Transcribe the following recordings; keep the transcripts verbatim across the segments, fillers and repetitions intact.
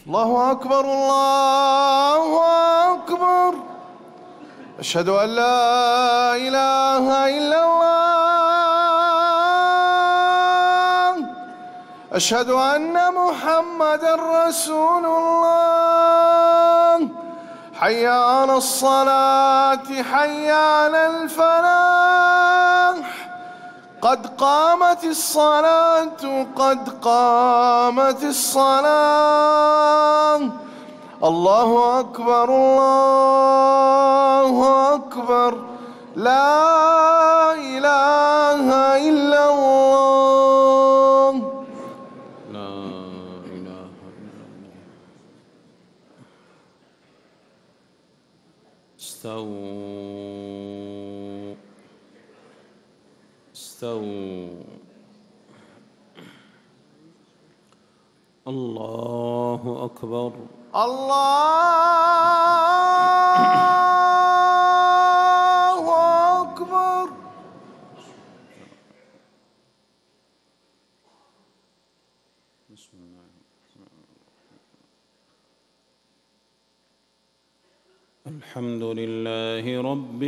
الله أكبر الله أكبر. أشهد أن لا إله إلا الله. أشهد أن محمدًا رسول الله. حي على الصلاة حي على الفلاح. قد قامت الصلاة قد قامت الصلاة. الله أكبر الله أكبر. لا إله إلا الله. لا إله إلا الله. استووا استووا. الله أكبر. الله أكبر. بسم الله. الحمد لله رب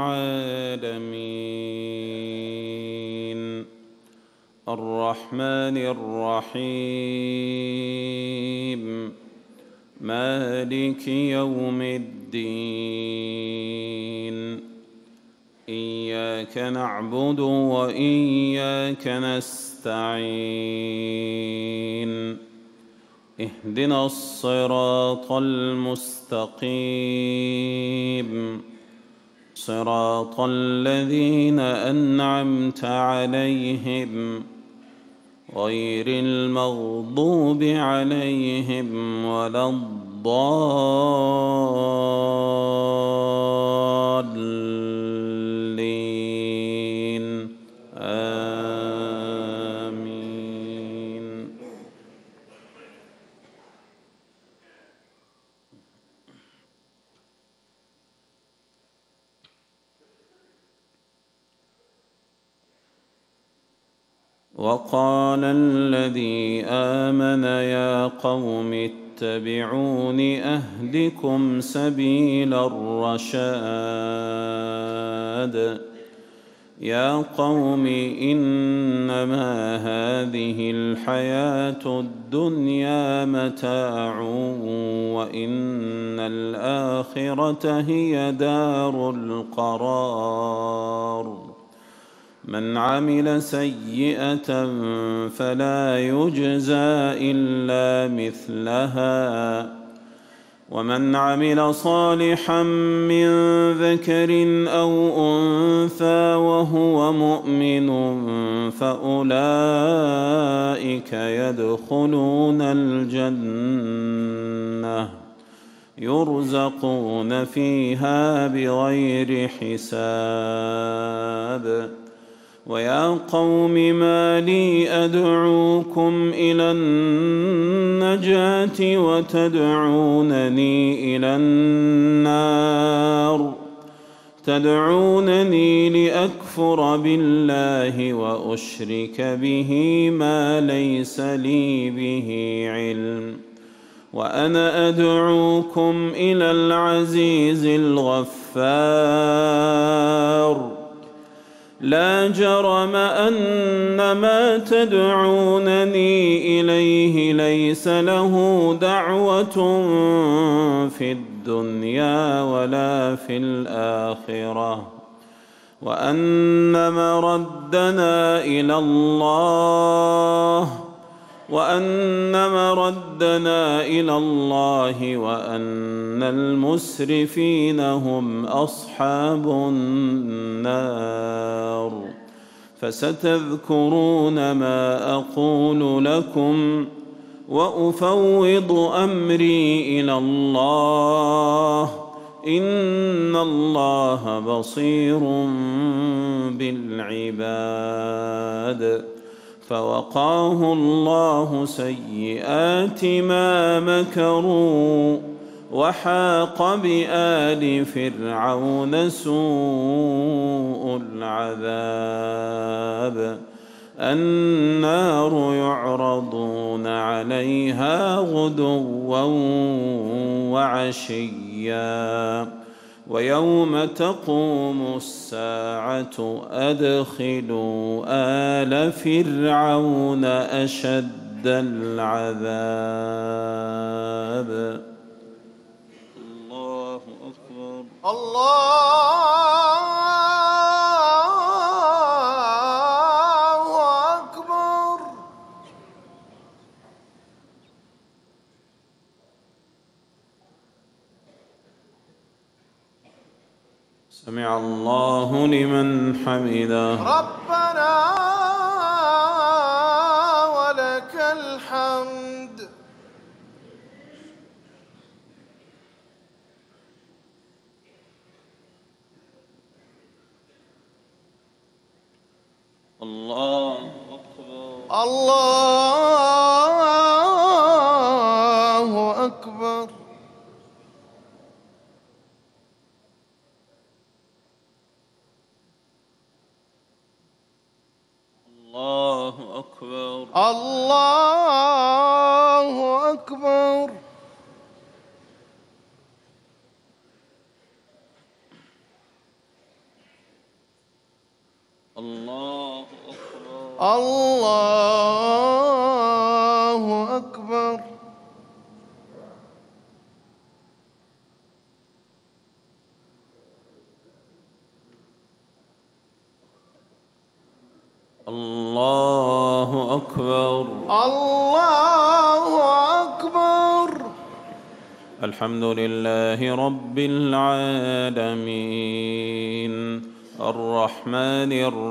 العالمين الرحمن الرحيم مالك يوم الدين. إياك نعبد وإياك نستعين. اهدنا الصراط المستقيم صراط الذين أنعمت عليهم غير المغضوب عليهم ولا الضالين. آمين. وقال الذي آمن يا قوم اتبعون أهدكم سبيل الرشاد. يا قوم إنما هذه الحياة الدنيا متاع وإن الآخرة هي دار القرار. من عمل سيئة فلا يجزى إلا مثلها ومن عمل صالحا من ذكر أو أنثى وهو مؤمن فأولئك يدخلون الجنة يرزقون فيها بغير حساب. ويا قوم ما لي أدعوكم إلى النجاة وتدعونني إلى النار تدعونني لأكفر بالله وأشرك به ما ليس لي به علم وأنا أدعوكم إلى العزيز الغفار. لا جرم أن ما تدعونني إليه ليس له دعوة في الدنيا ولا في الآخرة وأن مردنا إلى الله وأن مردنا إلى الله وأن المسرفين هم أصحاب النار. فستذكرون ما أقول لكم وأفوض أمري إلى الله إن الله بصير بالعباد. فوقاه الله سيئات ما مكروا وحاق بآل فرعون سوء العذاب النار يعرضون عليها غدوا وعشيا ويوم تقوم الساعة أدخلوا آل فرعون أشد العذاب. الله أكبر. الله أكبر. سمع الله لمن حمده. ربنا ولك الحمد. الله أكبر. الله أكبر. الله أكبر. الله أكبر. الله أكبر. الله أكبر. الله أكبر. الله أكبر. الحمد لله رب العالمين الرحمن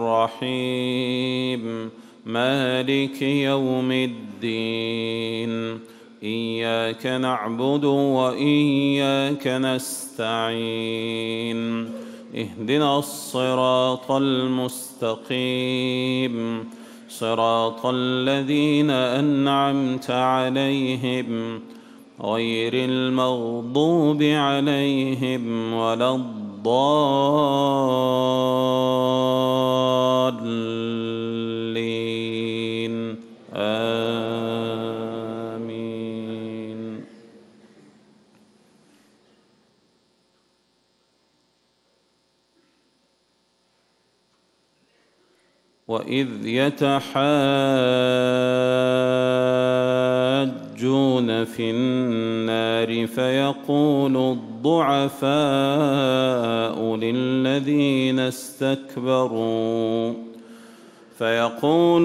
الرحيم مالك يوم الدين إياك نعبد وإياك نستعين اهدنا الصراط المستقيم صراط الذين أنعمت عليهم غير المغضوب عليهم ولا الضالين آمين. وإذ يتحاجون في النار فيقول الضعفاء للذين استكبروا فيقول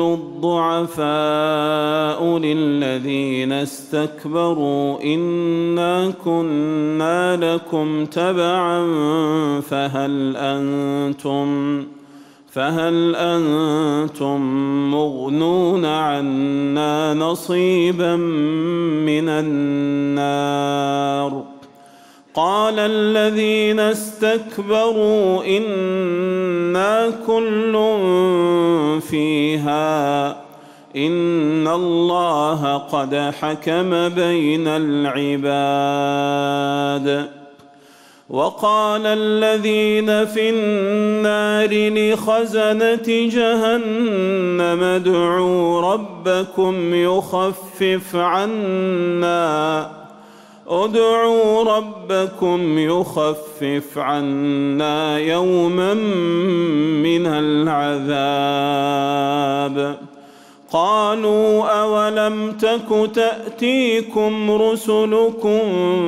الضعفاء للذين استكبروا إنا كنا لكم تبعا فهل أنتم فهل أنتم مغنون عنا نصيبا من النار قال الذين استكبروا إنا كل فيها إن الله قد حكم بين العباد. وقال الذين في النار لخزنة جهنم ادعوا ربكم يخفف عنا ادعوا ربكم يخفف عنا يوما من العذاب قالوا أولم تك تأتيكم رسلكم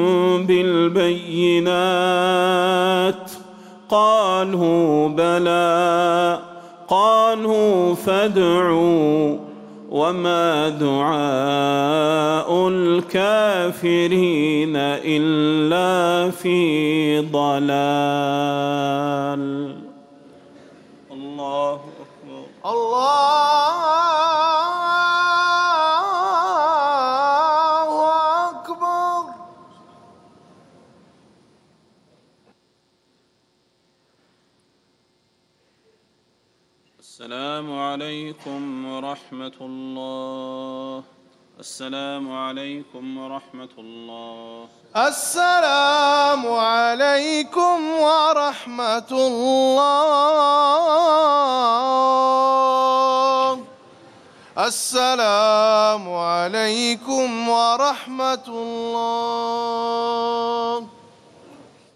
بالبينات قالوا بلى قالوا فادعوا وما دعاء الكافرين إلا في ضلال. الله أكبر. الله أكبر. السلام عليكم ورحمة الله. السلام عليكم ورحمة الله. السلام عليكم ورحمة الله. السلام عليكم ورحمة الله.